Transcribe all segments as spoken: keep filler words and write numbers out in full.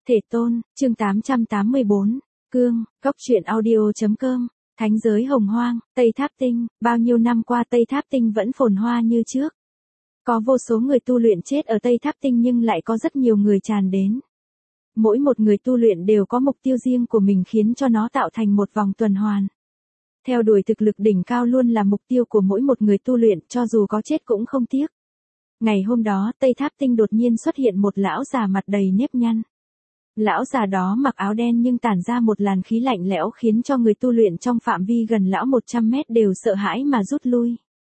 Thể tôn, chương tám trăm tám mươi bốn, Cương, Cốc truyện audio.com, Thánh giới hồng hoang, Tây Tháp Tinh, bao nhiêu năm qua Tây Tháp Tinh vẫn phồn hoa như trước. Có vô số người tu luyện chết ở Tây Tháp Tinh nhưng lại có rất nhiều người tràn đến. Mỗi một người tu luyện đều có mục tiêu riêng của mình khiến cho nó tạo thành một vòng tuần hoàn. Theo đuổi thực lực đỉnh cao luôn là mục tiêu của mỗi một người tu luyện, cho dù có chết cũng không tiếc. Ngày hôm đó, Tây Tháp Tinh đột nhiên xuất hiện một lão già mặt đầy nếp nhăn. Lão già đó mặc áo đen nhưng tản ra một làn khí lạnh lẽo khiến cho người tu luyện trong phạm vi gần lão một trăm mét đều sợ hãi mà rút lui.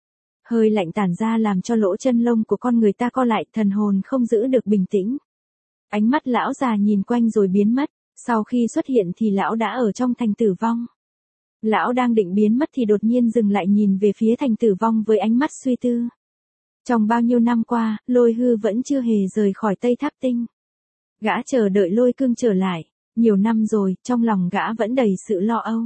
Hơi lạnh tản ra làm cho lỗ chân lông của con người ta co lại, thần hồn không giữ được bình tĩnh. Ánh mắt lão già nhìn quanh rồi biến mất, sau khi xuất hiện thì lão đã ở trong thành Tử Vong. Lão đang định biến mất thì đột nhiên dừng lại nhìn về phía thành Tử Vong với ánh mắt suy tư. Trong bao nhiêu năm qua, Lôi Hư vẫn chưa hề rời khỏi Tây Tháp Tinh. Gã chờ đợi Lôi Cương trở lại, nhiều năm rồi, trong lòng gã vẫn đầy sự lo âu.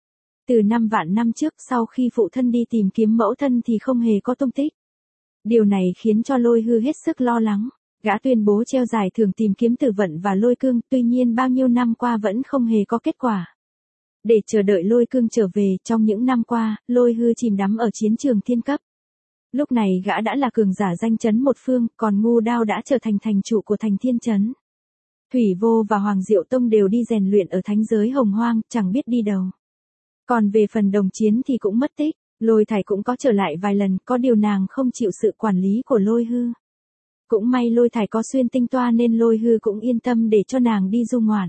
Từ năm vạn năm trước sau khi phụ thân đi tìm kiếm mẫu thân thì không hề có tung tích. Điều này khiến cho Lôi Hư hết sức lo lắng, gã tuyên bố treo giải thưởng tìm kiếm Tử Vận và Lôi Cương, tuy nhiên bao nhiêu năm qua vẫn không hề có kết quả. Để chờ đợi Lôi Cương trở về, trong những năm qua, Lôi Hư chìm đắm ở chiến trường thiên cấp. Lúc này gã đã là cường giả danh chấn một phương, còn Ngu Đao đã trở thành thành chủ của thành Thiên Chấn. Thủy Vô và Hoàng Diệu Tông đều đi rèn luyện ở thánh giới hồng hoang, chẳng biết đi đâu. Còn về phần đồng chiến thì cũng mất tích, Lôi Thải cũng có trở lại vài lần, có điều nàng không chịu sự quản lý của Lôi Hư. Cũng may Lôi Thải có xuyên tinh toa nên Lôi Hư cũng yên tâm để cho nàng đi du ngoạn.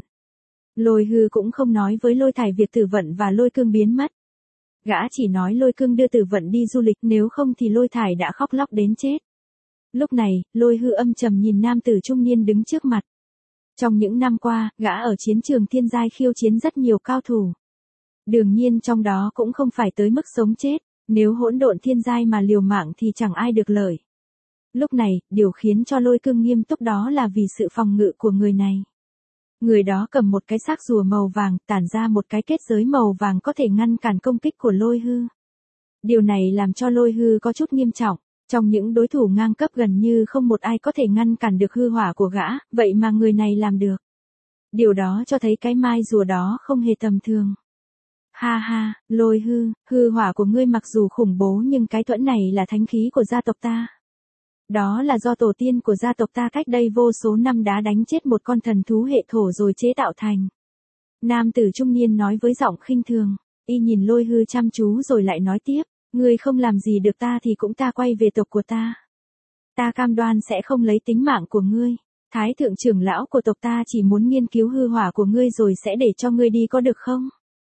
Lôi Hư cũng không nói với Lôi Thải việc Tử Vận và Lôi Cương biến mất. Gã chỉ nói Lôi Cương đưa Tử Vận đi du lịch, nếu không thì Lôi Thải đã khóc lóc đến chết. Lúc này, Lôi Hư âm trầm nhìn nam tử trung niên đứng trước mặt. Trong những năm qua, gã ở chiến trường thiên giai khiêu chiến rất nhiều cao thủ. Đương nhiên trong đó cũng không phải tới mức sống chết, nếu hỗn độn thiên giai mà liều mạng thì chẳng ai được lợi. Lúc này, điều khiến cho Lôi Cương nghiêm túc đó là vì sự phòng ngự của người này. Người đó cầm một cái xác rùa màu vàng, tản ra một cái kết giới màu vàng có thể ngăn cản công kích của Lôi Hư. Điều này làm cho Lôi Hư có chút nghiêm trọng, trong những đối thủ ngang cấp gần như không một ai có thể ngăn cản được hư hỏa của gã, vậy mà người này làm được. Điều đó cho thấy cái mai rùa đó không hề tầm thường. Ha ha, Lôi Hư, hư hỏa của ngươi mặc dù khủng bố nhưng cái thuẫn này là thánh khí của gia tộc ta. Đó là do tổ tiên của gia tộc ta cách đây vô số năm đã đánh chết một con thần thú hệ thổ rồi chế tạo thành. Nam tử trung niên nói với giọng khinh thường, y nhìn Lôi Hư chăm chú rồi lại nói tiếp, ngươi không làm gì được ta thì cũng ta quay về tộc của ta. Ta cam đoan sẽ không lấy tính mạng của ngươi. Thái thượng trưởng lão của tộc ta chỉ muốn nghiên cứu hư hỏa của ngươi rồi sẽ để cho ngươi đi có được không?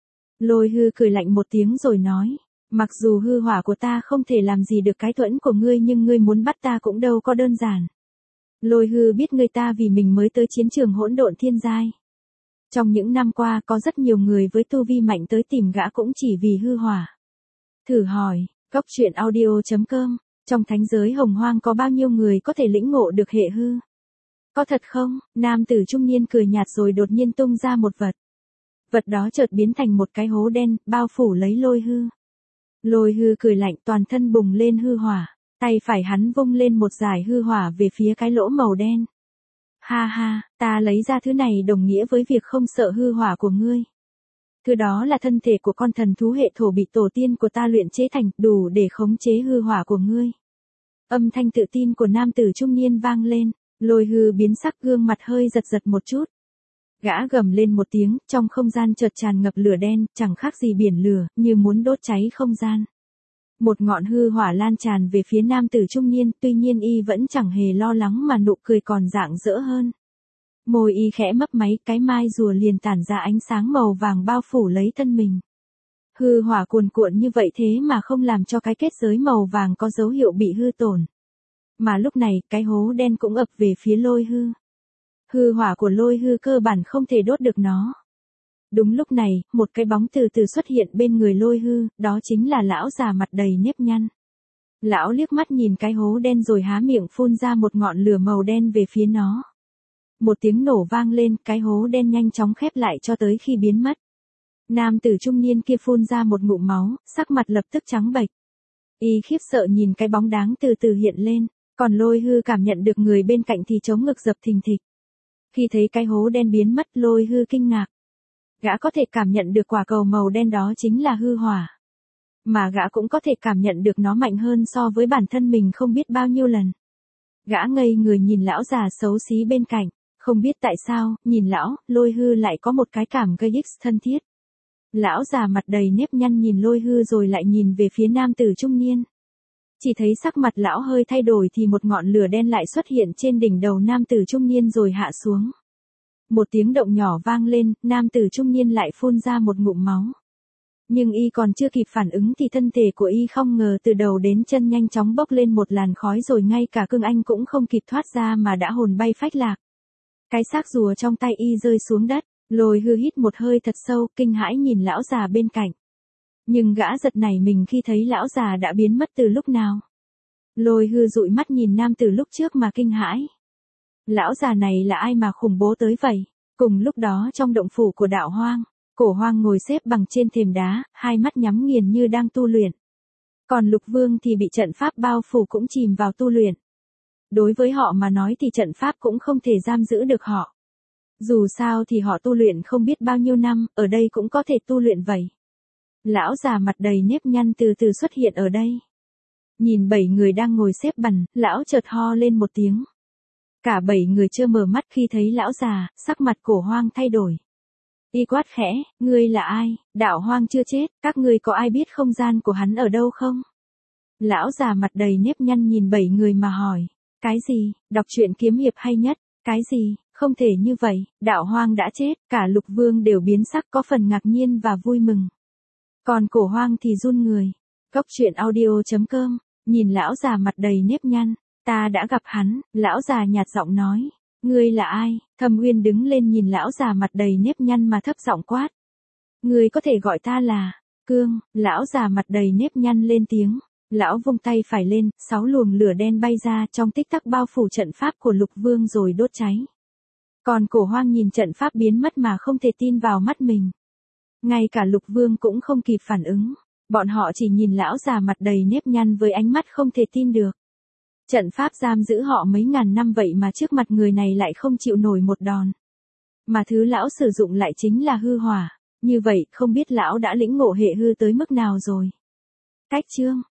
Lôi Hư cười lạnh một tiếng rồi nói, mặc dù hư hỏa của ta không thể làm gì được cái thuẫn của ngươi nhưng ngươi muốn bắt ta cũng đâu có đơn giản. Lôi Hư biết người ta vì mình mới tới chiến trường hỗn độn thiên giai. Trong những năm qua có rất nhiều người với tu vi mạnh tới tìm gã cũng chỉ vì hư hỏa. Thử hỏi, Cốc truyện audio.com, trong thánh giới hồng hoang có bao nhiêu người có thể lĩnh ngộ được hệ hư? Có thật không? Nam tử trung niên cười nhạt rồi đột nhiên tung ra một vật. Vật đó chợt biến thành một cái hố đen, bao phủ lấy Lôi Hư. Lôi Hư cười lạnh, toàn thân bùng lên hư hỏa, tay phải hắn vung lên một dải hư hỏa về phía cái lỗ màu đen. Ha ha, ta lấy ra thứ này đồng nghĩa với việc không sợ hư hỏa của ngươi. Thứ đó là thân thể của con thần thú hệ thổ bị tổ tiên của ta luyện chế thành, đủ để khống chế hư hỏa của ngươi. Âm thanh tự tin của nam tử trung niên vang lên, Lôi Hư biến sắc, gương mặt hơi giật giật một chút. Gã gầm lên một tiếng, trong không gian chợt tràn ngập lửa đen, chẳng khác gì biển lửa, như muốn đốt cháy không gian. Một ngọn hư hỏa lan tràn về phía nam tử trung niên, tuy nhiên y vẫn chẳng hề lo lắng mà nụ cười còn rạng rỡ hơn. Môi y khẽ mấp máy, cái mai rùa liền tản ra ánh sáng màu vàng bao phủ lấy thân mình. Hư hỏa cuồn cuộn như vậy thế mà không làm cho cái kết giới màu vàng có dấu hiệu bị hư tổn. Mà lúc này, cái hố đen cũng ập về phía Lôi Hư. Hư hỏa của Lôi Hư cơ bản không thể đốt được nó. Đúng lúc này, một cái bóng từ từ xuất hiện bên người Lôi Hư, đó chính là lão già mặt đầy nếp nhăn. Lão liếc mắt nhìn cái hố đen rồi há miệng phun ra một ngọn lửa màu đen về phía nó. Một tiếng nổ vang lên, cái hố đen nhanh chóng khép lại cho tới khi biến mất. Nam tử trung niên kia phun ra một ngụm máu, sắc mặt lập tức trắng bệch. Y khiếp sợ nhìn cái bóng đáng từ từ hiện lên, còn Lôi Hư cảm nhận được người bên cạnh thì chống ngực dập thình thịch. Khi thấy cái hố đen biến mất, Lôi Hư kinh ngạc. Gã có thể cảm nhận được quả cầu màu đen đó chính là hư hỏa. Mà gã cũng có thể cảm nhận được nó mạnh hơn so với bản thân mình không biết bao nhiêu lần. Gã ngây người nhìn lão già xấu xí bên cạnh, không biết tại sao, nhìn lão, Lôi Hư lại có một cái cảm gây ích thân thiết. Lão già mặt đầy nếp nhăn nhìn Lôi Hư rồi lại nhìn về phía nam tử trung niên. Chỉ thấy sắc mặt lão hơi thay đổi thì một ngọn lửa đen lại xuất hiện trên đỉnh đầu nam tử trung niên rồi hạ xuống. Một tiếng động nhỏ vang lên, nam tử trung niên lại phun ra một ngụm máu. Nhưng y còn chưa kịp phản ứng thì thân thể của y không ngờ từ đầu đến chân nhanh chóng bốc lên một làn khói rồi ngay cả cương anh cũng không kịp thoát ra mà đã hồn bay phách lạc. Cái xác rùa trong tay y rơi xuống đất, Lôi Hư hít một hơi thật sâu, kinh hãi nhìn lão già bên cạnh. Nhưng gã giật nảy mình khi thấy lão già đã biến mất từ lúc nào. Lôi Hư dụi mắt nhìn nam tử lúc trước mà kinh hãi. Lão già này là ai mà khủng bố tới vậy? Cùng lúc đó trong động phủ của Đạo Hoang, Cổ Hoang ngồi xếp bằng trên thềm đá, hai mắt nhắm nghiền như đang tu luyện. Còn Lục Vương thì bị trận pháp bao phủ cũng chìm vào tu luyện. Đối với họ mà nói thì trận pháp cũng không thể giam giữ được họ. Dù sao thì họ tu luyện không biết bao nhiêu năm, ở đây cũng có thể tu luyện vậy. Lão già mặt đầy nếp nhăn từ từ xuất hiện ở đây. Nhìn bảy người đang ngồi xếp bằng, lão chợt ho lên một tiếng. Cả bảy người chưa mở mắt khi thấy lão già, sắc mặt Cổ Hoang thay đổi. Y quát khẽ, ngươi là ai? Đạo Hoang chưa chết, các ngươi có ai biết không gian của hắn ở đâu không? Lão già mặt đầy nếp nhăn nhìn bảy người mà hỏi. Cái gì? Đọc truyện kiếm hiệp hay nhất? Cái gì? Không thể như vậy, Đạo Hoang đã chết, cả Lục Vương đều biến sắc có phần ngạc nhiên và vui mừng. Còn Cổ Hoang thì run người. Cốc truyện audio chấm com, nhìn lão già mặt đầy nếp nhăn, ta đã gặp hắn, lão già nhạt giọng nói. Ngươi là ai? Thâm Uyên đứng lên nhìn lão già mặt đầy nếp nhăn mà thấp giọng quát. Ngươi có thể gọi ta là Cương, lão già mặt đầy nếp nhăn lên tiếng. Lão vung tay phải lên, sáu luồng lửa đen bay ra trong tích tắc bao phủ trận pháp của Lục Vương rồi đốt cháy. Còn Cổ Hoang nhìn trận pháp biến mất mà không thể tin vào mắt mình. Ngay cả Lục Vương cũng không kịp phản ứng. Bọn họ chỉ nhìn lão già mặt đầy nếp nhăn với ánh mắt không thể tin được. Trận pháp giam giữ họ mấy ngàn năm vậy mà trước mặt người này lại không chịu nổi một đòn. Mà thứ lão sử dụng lại chính là hư hỏa. Như vậy không biết lão đã lĩnh ngộ hệ hư tới mức nào rồi. Cách chương